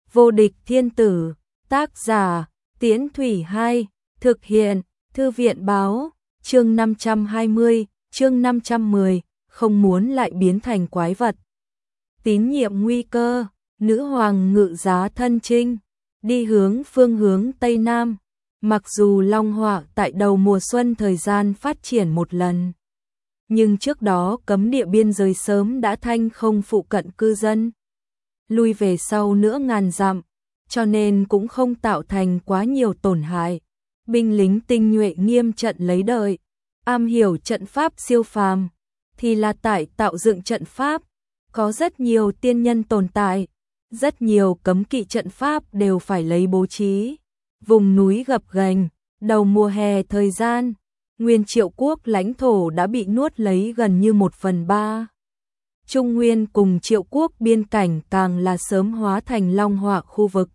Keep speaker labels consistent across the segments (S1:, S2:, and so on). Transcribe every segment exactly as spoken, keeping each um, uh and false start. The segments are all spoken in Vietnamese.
S1: Vô địch thiên tử, tác giả, Tiễn Thủy Hai, thực hiện, Thư viện báo, chương năm trăm hai mươi, chương năm trăm mười, không muốn lại biến thành quái vật. Tín nhiệm nguy cơ, nữ hoàng ngự giá thân chinh, đi hướng phương hướng Tây Nam. Mặc dù Long Họa tại đầu mùa xuân thời gian phát triển một lần, nhưng trước đó cấm địa biên giới sớm đã thanh không phụ cận cư dân, lui về sau nữa ngàn dặm, cho nên cũng không tạo thành quá nhiều tổn hại. Binh lính tinh nhuệ nghiêm trận lấy đợi, am hiểu trận pháp siêu phàm, thì là tại tạo dựng trận pháp, có rất nhiều tiên nhân tồn tại, rất nhiều cấm kỵ trận pháp đều phải lấy bố trí. Vùng núi gập ghềnh, đầu mùa hè thời gian, Nguyên Triệu Quốc lãnh thổ đã bị nuốt lấy gần như một phần ba. Trung Nguyên cùng Triệu Quốc biên cảnh càng là sớm hóa thành Long Họa khu vực.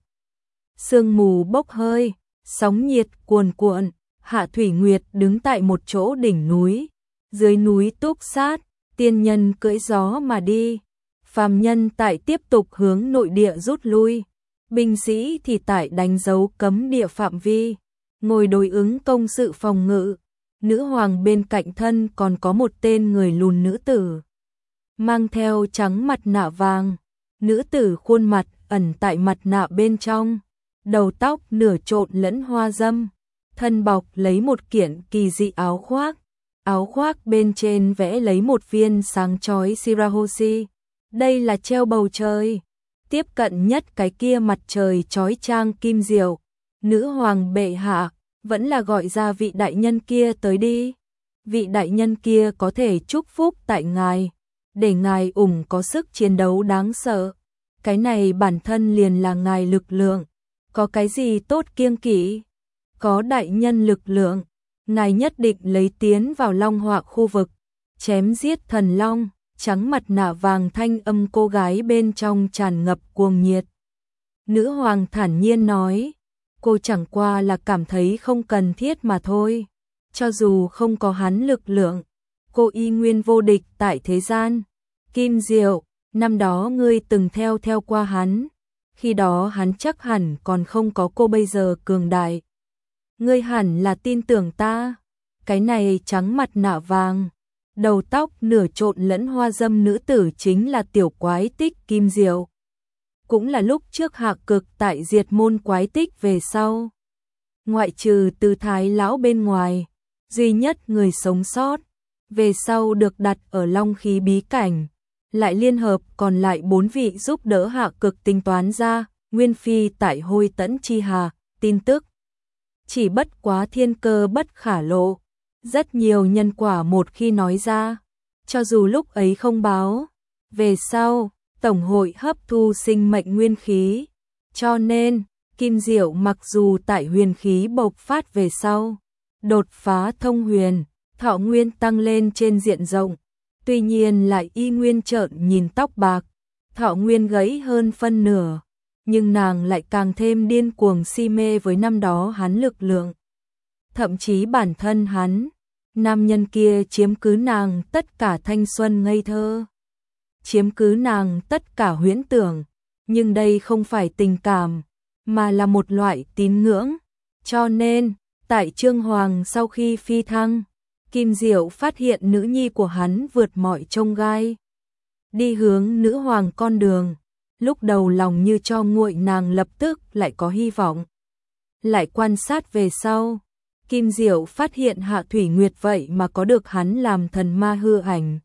S1: Sương mù bốc hơi, sóng nhiệt cuồn cuộn, Hạ Thủy Nguyệt đứng tại một chỗ đỉnh núi, dưới núi túc sát, tiên nhân cưỡi gió mà đi, phàm nhân tại tiếp tục hướng nội địa rút lui. Binh sĩ thì tại đánh dấu cấm địa phạm vi, ngồi đối ứng công sự phòng ngự. Nữ hoàng bên cạnh thân còn có một tên người lùn nữ tử, mang theo trắng mặt nạ vàng. Nữ tử khuôn mặt ẩn tại mặt nạ bên trong, đầu tóc nửa trộn lẫn hoa dâm, thân bọc lấy một kiện kỳ dị áo khoác. Áo khoác bên trên vẽ lấy một viên sáng chói Shirahoshi. Đây là treo bầu trời. Tiếp cận nhất cái kia mặt trời chói chang kim diệu. Nữ hoàng bệ hạ, vẫn là gọi ra vị đại nhân kia tới đi. Vị đại nhân kia có thể chúc phúc tại ngài, để ngài ủng có sức chiến đấu đáng sợ. Cái này bản thân liền là ngài lực lượng. Có cái gì tốt kiêng kỵ? Có đại nhân lực lượng, ngài nhất định lấy tiến vào Long Họa khu vực, chém giết thần long. Trắng mặt nạ vàng thanh âm cô gái bên trong tràn ngập cuồng nhiệt. Nữ hoàng thản nhiên nói, cô chẳng qua là cảm thấy không cần thiết mà thôi. Cho dù không có hắn lực lượng, cô y nguyên vô địch tại thế gian. Kim Diệu, năm đó ngươi từng theo theo qua hắn, khi đó hắn chắc hẳn còn không có cô bây giờ cường đại. Ngươi hẳn là tin tưởng ta. Cái này trắng mặt nạ vàng, đầu tóc nửa trộn lẫn hoa dâm nữ tử chính là tiểu quái tích Kim Diệu. Cũng là lúc trước Hạ Cực tại diệt môn quái tích về sau, ngoại trừ Từ Thái lão bên ngoài, duy nhất người sống sót, về sau được đặt ở Long Khí bí cảnh, lại liên hợp còn lại bốn vị giúp đỡ Hạ Cực tính toán ra Nguyên Phi tại Hôi Tẫn Chi Hà. Tin tức chỉ bất quá thiên cơ bất khả lộ. Rất nhiều nhân quả một khi nói ra, cho dù lúc ấy không báo, về sau, Tổng hội hấp thu sinh mệnh nguyên khí. Cho nên, Kim Diệu mặc dù tại huyền khí bộc phát về sau, đột phá thông huyền, thọ nguyên tăng lên trên diện rộng, tuy nhiên lại y nguyên trợn nhìn tóc bạc, thọ nguyên gãy hơn phân nửa, nhưng nàng lại càng thêm điên cuồng si mê với năm đó hắn lực lượng. Thậm chí bản thân hắn, nam nhân kia chiếm cứ nàng tất cả thanh xuân ngây thơ, chiếm cứ nàng tất cả huyễn tưởng, nhưng đây không phải tình cảm, mà là một loại tín ngưỡng. Cho nên, tại Trương Hoàng sau khi phi thăng, Kim Diệu phát hiện nữ nhi của hắn vượt mọi chông gai, đi hướng nữ hoàng con đường. Lúc đầu lòng như cho nguội, nàng lập tức lại có hy vọng. Lại quan sát về sau, Kim Diệu phát hiện Hạ Thủy Nguyệt vậy mà có được hắn làm thần ma hư ảnh.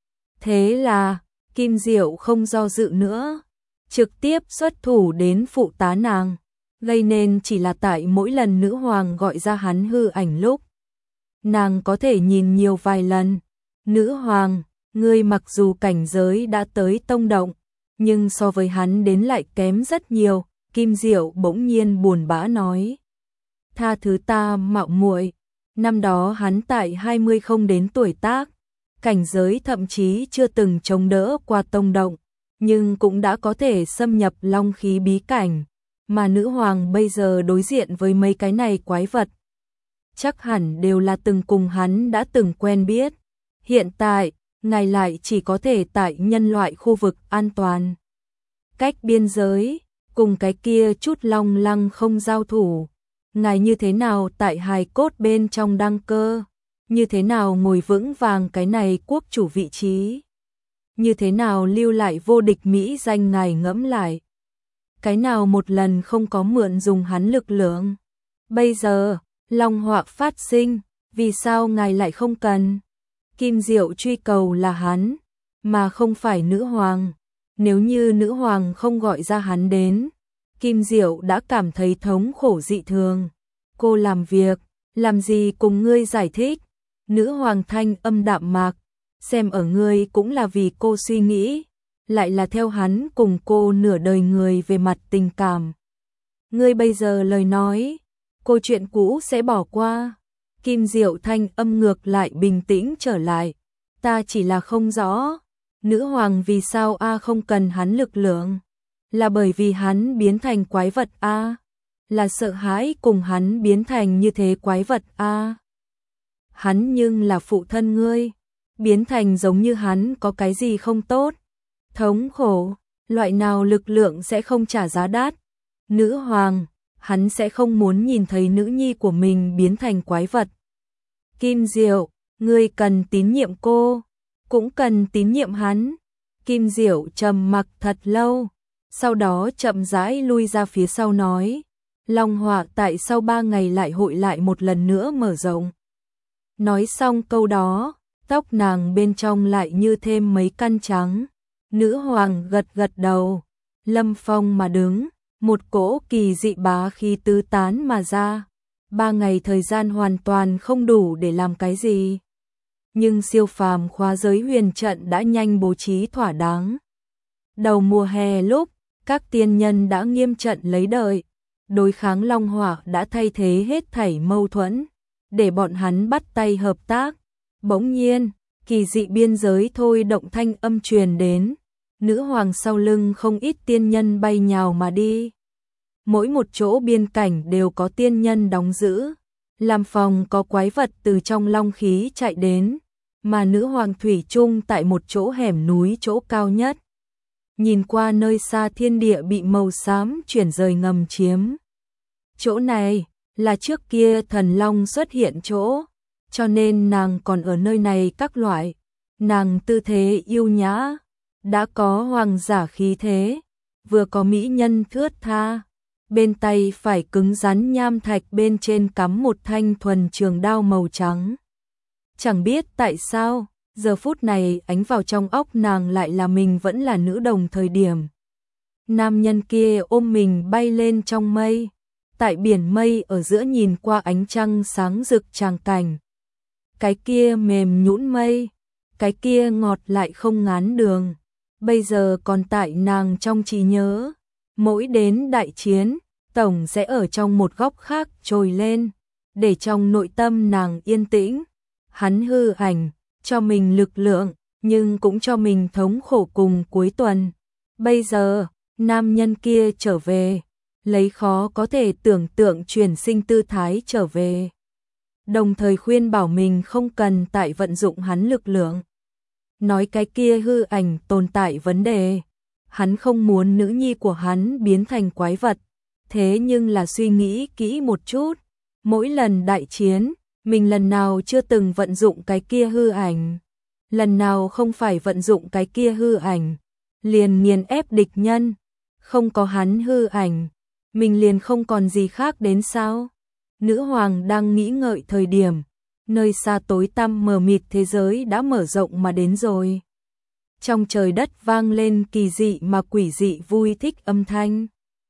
S1: Thế là, Kim Diệu không do dự nữa, trực tiếp xuất thủ đến phụ tá nàng, gây nên chỉ là tại mỗi lần nữ hoàng gọi ra hắn hư ảnh lúc, nàng có thể nhìn nhiều vài lần. Nữ hoàng, ngươi mặc dù cảnh giới đã tới tông động, nhưng so với hắn đến lại kém rất nhiều. Kim Diệu bỗng nhiên buồn bã nói, tha thứ ta mạo muội, năm đó hắn tại hai mươi không đến tuổi tác, cảnh giới thậm chí chưa từng chống đỡ qua tông động, nhưng cũng đã có thể xâm nhập Long Khí bí cảnh, mà nữ hoàng bây giờ đối diện với mấy cái này quái vật, chắc hẳn đều là từng cùng hắn đã từng quen biết. Hiện tại, ngài lại chỉ có thể tại nhân loại khu vực an toàn, cách biên giới, cùng cái kia chút long lăng không giao thủ. Ngài như thế nào tại hài cốt bên trong đăng cơ, như thế nào ngồi vững vàng cái này quốc chủ vị trí, như thế nào lưu lại vô địch mỹ danh ngài ngẫm lại. Cái nào một lần không có mượn dùng hắn lực lượng. Bây giờ, long họa phát sinh, vì sao ngài lại không cần? Kim Diệu truy cầu là hắn, mà không phải nữ hoàng. Nếu như nữ hoàng không gọi ra hắn đến, Kim Diệu đã cảm thấy thống khổ dị thường. Cô làm việc, làm gì cùng ngươi giải thích? Nữ hoàng thanh âm đạm mạc, xem ở ngươi cũng là vì cô suy nghĩ, lại là theo hắn cùng cô nửa đời người về mặt tình cảm. Ngươi bây giờ lời nói, cô chuyện cũ sẽ bỏ qua. Kim Diệu thanh âm ngược lại bình tĩnh trở lại. Ta chỉ là không rõ, nữ hoàng vì sao a không cần hắn lực lượng? Là bởi vì hắn biến thành quái vật a? Là sợ hãi cùng hắn biến thành như thế quái vật a? Hắn nhưng là phụ thân ngươi, biến thành giống như hắn có cái gì không tốt? Thống khổ, loại nào lực lượng sẽ không trả giá đắt? Nữ hoàng, hắn sẽ không muốn nhìn thấy nữ nhi của mình biến thành quái vật. Kim Diệu, ngươi cần tín nhiệm cô, cũng cần tín nhiệm hắn. Kim Diệu trầm mặc thật lâu, sau đó chậm rãi lui ra phía sau nói, long họa tại sau ba ngày lại hội lại một lần nữa mở rộng. Nói xong câu đó, tóc nàng bên trong lại như thêm mấy căn trắng. Nữ hoàng gật gật đầu, lâm phong mà đứng, một cỗ kỳ dị bá khí tứ tán mà ra. Ba ngày thời gian hoàn toàn không đủ để làm cái gì. Nhưng siêu phàm khóa giới huyền trận đã nhanh bố trí thỏa đáng. Đầu mùa hè lúc, các tiên nhân đã nghiêm trận lấy đợi. Đối kháng long hỏa đã thay thế hết thảy mâu thuẫn, để bọn hắn bắt tay hợp tác. Bỗng nhiên, kỳ dị biên giới thôi động thanh âm truyền đến. Nữ hoàng sau lưng không ít tiên nhân bay nhào mà đi. Mỗi một chỗ biên cảnh đều có tiên nhân đóng giữ, làm phòng có quái vật từ trong long khí chạy đến, mà nữ hoàng thủy chung tại một chỗ hẻm núi chỗ cao nhất. Nhìn qua nơi xa thiên địa bị màu xám chuyển rời ngầm chiếm. Chỗ này là trước kia thần long xuất hiện chỗ, cho nên nàng còn ở nơi này các loại. Nàng tư thế yêu nhã, đã có hoàng giả khí thế, vừa có mỹ nhân thướt tha. Bên tay phải cứng rắn nham thạch bên trên cắm một thanh thuần trường đao màu trắng. Chẳng biết tại sao, giờ phút này ánh vào trong óc nàng lại là mình vẫn là nữ đồng thời điểm. Nam nhân kia ôm mình bay lên trong mây, tại biển mây ở giữa nhìn qua ánh trăng sáng rực tràng cảnh. Cái kia mềm nhũn mây, cái kia ngọt lại không ngán đường, bây giờ còn tại nàng trong trí nhớ. Mỗi đến đại chiến, tổng sẽ ở trong một góc khác trồi lên, để trong nội tâm nàng yên tĩnh. Hắn hư ảnh, cho mình lực lượng, nhưng cũng cho mình thống khổ cùng cuối tuần. Bây giờ, nam nhân kia trở về, lấy khó có thể tưởng tượng chuyển sinh tư thái trở về. Đồng thời khuyên bảo mình không cần tại vận dụng hắn lực lượng. Nói cái kia hư ảnh tồn tại vấn đề. Hắn không muốn nữ nhi của hắn biến thành quái vật, thế nhưng là suy nghĩ kỹ một chút, mỗi lần đại chiến, mình lần nào chưa từng vận dụng cái kia hư ảnh, lần nào không phải vận dụng cái kia hư ảnh, liền nghiền ép địch nhân, không có hắn hư ảnh, mình liền không còn gì khác đến sao? Nữ hoàng đang nghĩ ngợi thời điểm, nơi xa tối tăm mờ mịt thế giới đã mở rộng mà đến rồi. Trong trời đất vang lên kỳ dị mà quỷ dị vui thích âm thanh.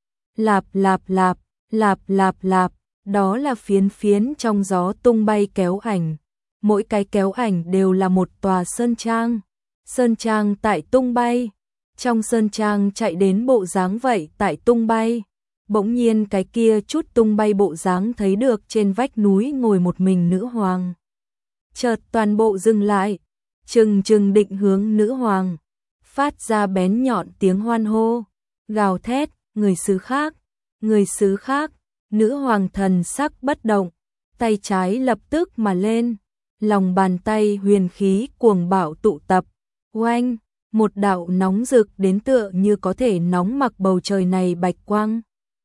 S1: Lạp lạp lạp, lạp lạp lạp, đó là phiến phiến trong gió tung bay kéo ảnh. Mỗi cái kéo ảnh đều là một tòa sơn trang. Sơn trang tại tung bay. Trong sơn trang chạy đến bộ dáng vậy tại tung bay. Bỗng nhiên cái kia chút tung bay bộ dáng thấy được trên vách núi ngồi một mình nữ hoàng. Chợt toàn bộ dừng lại. Trừng trừng định hướng nữ hoàng, phát ra bén nhọn tiếng hoan hô, gào thét, người xứ khác, người xứ khác. Nữ hoàng thần sắc bất động, tay trái lập tức mà lên, lòng bàn tay huyền khí cuồng bạo tụ tập, oanh, một đạo nóng rực đến tựa như có thể nóng mặc bầu trời này bạch quang.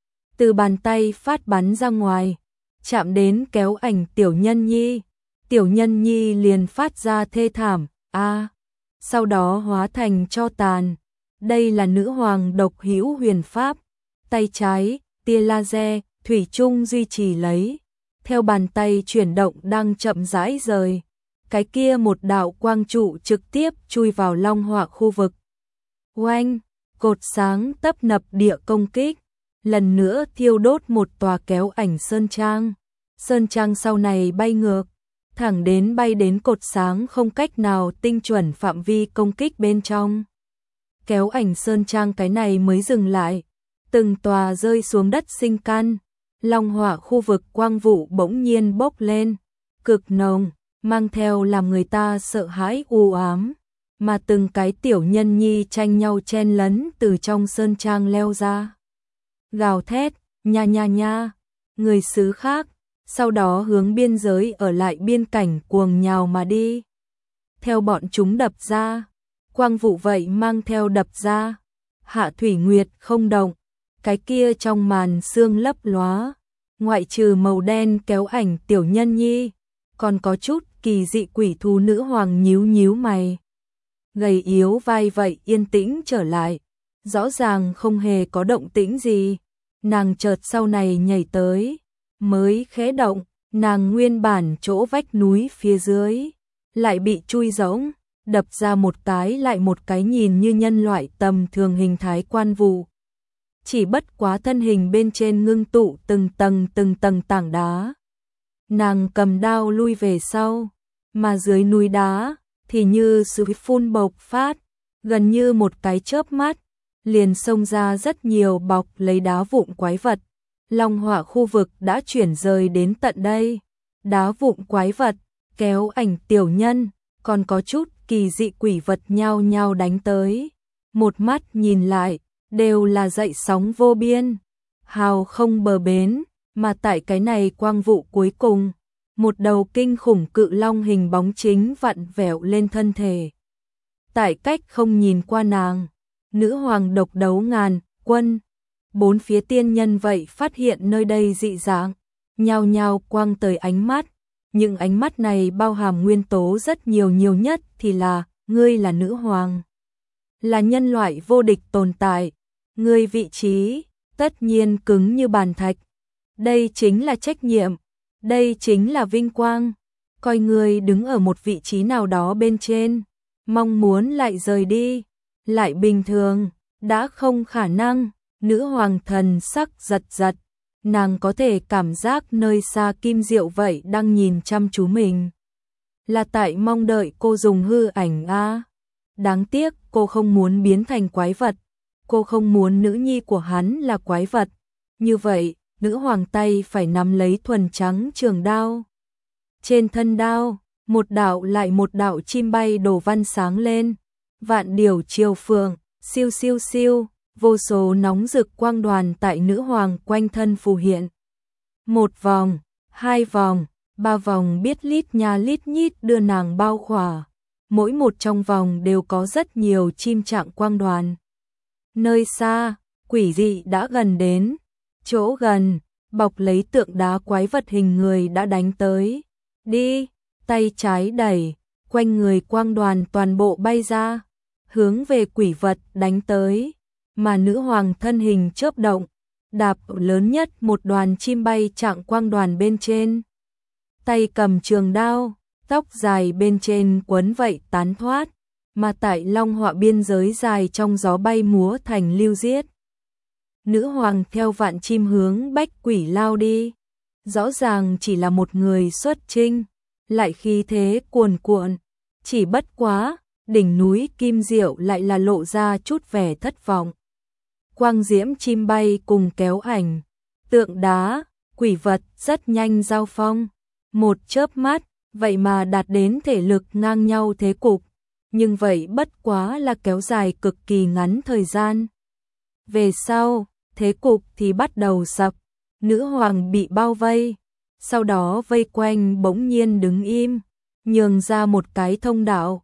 S1: Từ bàn tay phát bắn ra ngoài, chạm đến kéo ảnh Tiểu Nhân Nhi. Tiểu Nhân Nhi liền phát ra thê thảm, a, sau đó hóa thành tro tàn. Đây là nữ hoàng độc hữu huyền pháp, tay trái, tia laser, thủy chung duy trì lấy. Theo bàn tay chuyển động đang chậm rãi rời, cái kia một đạo quang trụ trực tiếp chui vào long họa khu vực. Oanh, cột sáng tấp nập địa công kích, lần nữa thiêu đốt một tòa kéo ảnh sơn trang. Sơn trang sau này bay ngược, thẳng đến bay đến cột sáng không cách nào tinh chuẩn phạm vi công kích bên trong. Kéo ảnh sơn trang cái này mới dừng lại, từng tòa rơi xuống đất sinh căn. Long hỏa khu vực quang vụ bỗng nhiên bốc lên, cực nồng, mang theo làm người ta sợ hãi u ám, mà từng cái tiểu nhân nhi tranh nhau chen lấn từ trong sơn trang leo ra. Gào thét, nha nha nha, người xứ khác, sau đó hướng biên giới ở lại biên cảnh cuồng nhào mà đi. Theo bọn chúng đập ra, quang vụ vậy mang theo đập ra, Hạ Thủy Nguyệt không động, cái kia trong màn sương lấp lóa, ngoại trừ màu đen kéo ảnh Tiểu Nhân Nhi, còn có chút kỳ dị quỷ thú nữ hoàng nhíu nhíu mày. Gầy yếu vai vậy yên tĩnh trở lại, rõ ràng không hề có động tĩnh gì. Nàng chợt sau này nhảy tới, mới khẽ động, nàng nguyên bản chỗ vách núi phía dưới, lại bị chui rỗng, đập ra một cái lại một cái nhìn như nhân loại tầm thường hình thái quan vụ. Chỉ bất quá thân hình bên trên ngưng tụ từng tầng từng tầng tảng đá. Nàng cầm đao lui về sau, mà dưới núi đá thì như sự phun bộc phát, gần như một cái chớp mắt, liền xông ra rất nhiều bọc lấy đá vụn quái vật. Long hỏa khu vực đã chuyển rời đến tận đây. Đá vụn quái vật, kéo ảnh tiểu nhân, còn có chút kỳ dị quỷ vật nhao nhao đánh tới. Một mắt nhìn lại, đều là dậy sóng vô biên, hào không bờ bến, mà tại cái này quang vụ cuối cùng, một đầu kinh khủng cự long hình bóng chính vặn vẹo lên thân thể. Tại cách không nhìn qua nàng, nữ hoàng độc đấu ngàn quân, bốn phía tiên nhân vậy phát hiện nơi đây dị dạng, nhao nhao quang tới ánh mắt, nhưng ánh mắt này bao hàm nguyên tố rất nhiều, nhiều nhất thì là ngươi là nữ hoàng, là nhân loại vô địch tồn tại, ngươi vị trí tất nhiên cứng như bàn thạch. Đây chính là trách nhiệm, đây chính là vinh quang, coi ngươi đứng ở một vị trí nào đó bên trên, mong muốn lại rời đi, lại bình thường, đã không khả năng. Nữ hoàng thần sắc giật giật, nàng có thể cảm giác nơi xa Kim Diệu vậy đang nhìn chăm chú mình. Là tại mong đợi cô dùng hư ảnh a. Đáng tiếc cô không muốn biến thành quái vật, cô không muốn nữ nhi của hắn là quái vật. Như vậy, nữ hoàng tay phải nắm lấy thuần trắng trường đao. Trên thân đao, một đạo lại một đạo chim bay đổ văn sáng lên, vạn điều chiều phượng, siêu siêu siêu. Vô số nóng rực quang đoàn tại nữ hoàng quanh thân phù hiện. Một vòng, hai vòng, ba vòng biết lít nha lít nhít đưa nàng bao khỏa. Mỗi một trong vòng đều có rất nhiều chim trạng quang đoàn. Nơi xa, quỷ dị đã gần đến. Chỗ gần, bọc lấy tượng đá quái vật hình người đã đánh tới. Đi, tay trái đẩy, quanh người quang đoàn toàn bộ bay ra, hướng về quỷ vật đánh tới. Mà nữ hoàng thân hình chớp động, đạp lớn nhất một đoàn chim bay trạng quang đoàn bên trên. Tay cầm trường đao, tóc dài bên trên quấn vậy tán thoát, mà tại long họa biên giới dài trong gió bay múa thành lưu diết. Nữ hoàng theo vạn chim hướng bách quỷ lao đi, rõ ràng chỉ là một người xuất chinh, lại khí thế cuồn cuộn, chỉ bất quá, đỉnh núi Kim Diệu lại là lộ ra chút vẻ thất vọng. Quang diễm chim bay cùng kéo ảnh, tượng đá, quỷ vật rất nhanh giao phong. Một chớp mắt, vậy mà đạt đến thể lực ngang nhau thế cục. Nhưng vậy bất quá là kéo dài cực kỳ ngắn thời gian. Về sau, thế cục thì bắt đầu sập. Nữ hoàng bị bao vây. Sau đó vây quanh bỗng nhiên đứng im, nhường ra một cái thông đạo.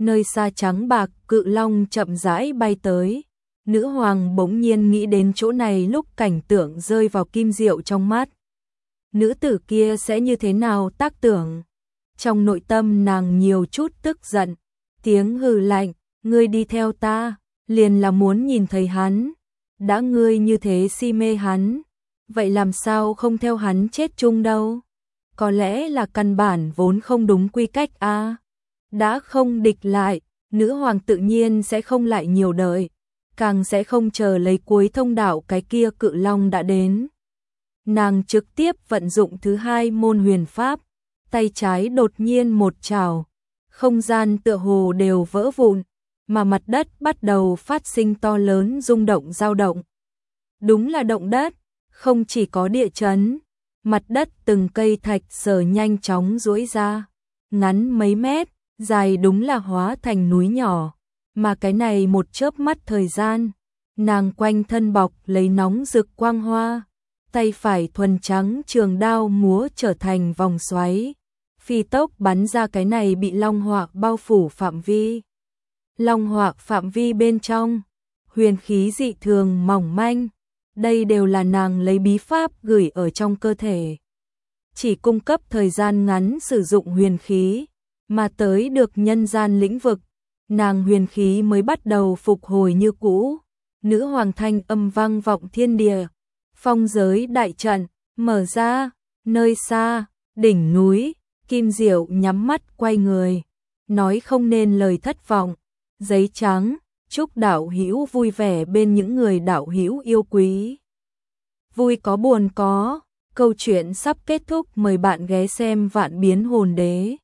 S1: nơi xa trắng bạc cự long chậm rãi bay tới. Nữ hoàng bỗng nhiên nghĩ đến chỗ này lúc cảnh tượng rơi vào kim diệu trong mắt. Nữ tử kia sẽ như thế nào tác tưởng? Trong nội tâm nàng nhiều chút tức giận, tiếng hừ lạnh, ngươi đi theo ta, liền là muốn nhìn thấy hắn. Đã ngươi như thế si mê hắn, vậy làm sao không theo hắn chết chung đâu? Có lẽ là căn bản vốn không đúng quy cách a. À? Đã không địch lại, nữ hoàng tự nhiên sẽ không lại nhiều đợi, càng sẽ không chờ lấy cuối thông đạo cái kia cự long đã đến. Nàng trực tiếp vận dụng thứ hai môn huyền pháp, tay trái đột nhiên một trảo, không gian tựa hồ đều vỡ vụn, mà mặt đất bắt đầu phát sinh to lớn rung động dao động. Đúng là động đất, không chỉ có địa chấn, mặt đất từng cây thạch sờ nhanh chóng duỗi ra, ngắn mấy mét, dài đúng là hóa thành núi nhỏ, mà cái này một chớp mắt thời gian, nàng quanh thân bọc lấy nóng rực quang hoa, tay phải thuần trắng trường đao múa trở thành vòng xoáy, phi tốc bắn ra cái này bị long họa bao phủ phạm vi. Long họa phạm vi bên trong, huyền khí dị thường mỏng manh, đây đều là nàng lấy bí pháp gửi ở trong cơ thể. Chỉ cung cấp thời gian ngắn sử dụng huyền khí, mà tới được nhân gian lĩnh vực, nàng huyền khí mới bắt đầu phục hồi như cũ. Nữ hoàng thanh âm vang vọng thiên địa, phong giới đại trận mở ra, nơi xa, đỉnh núi, Kim Diệu nhắm mắt quay người, nói không nên lời thất vọng. Giấy trắng, chúc đạo hữu vui vẻ bên những người đạo hữu yêu quý. Vui có buồn có, câu chuyện sắp kết thúc, mời bạn ghé xem Vạn Biến Hồn Đế.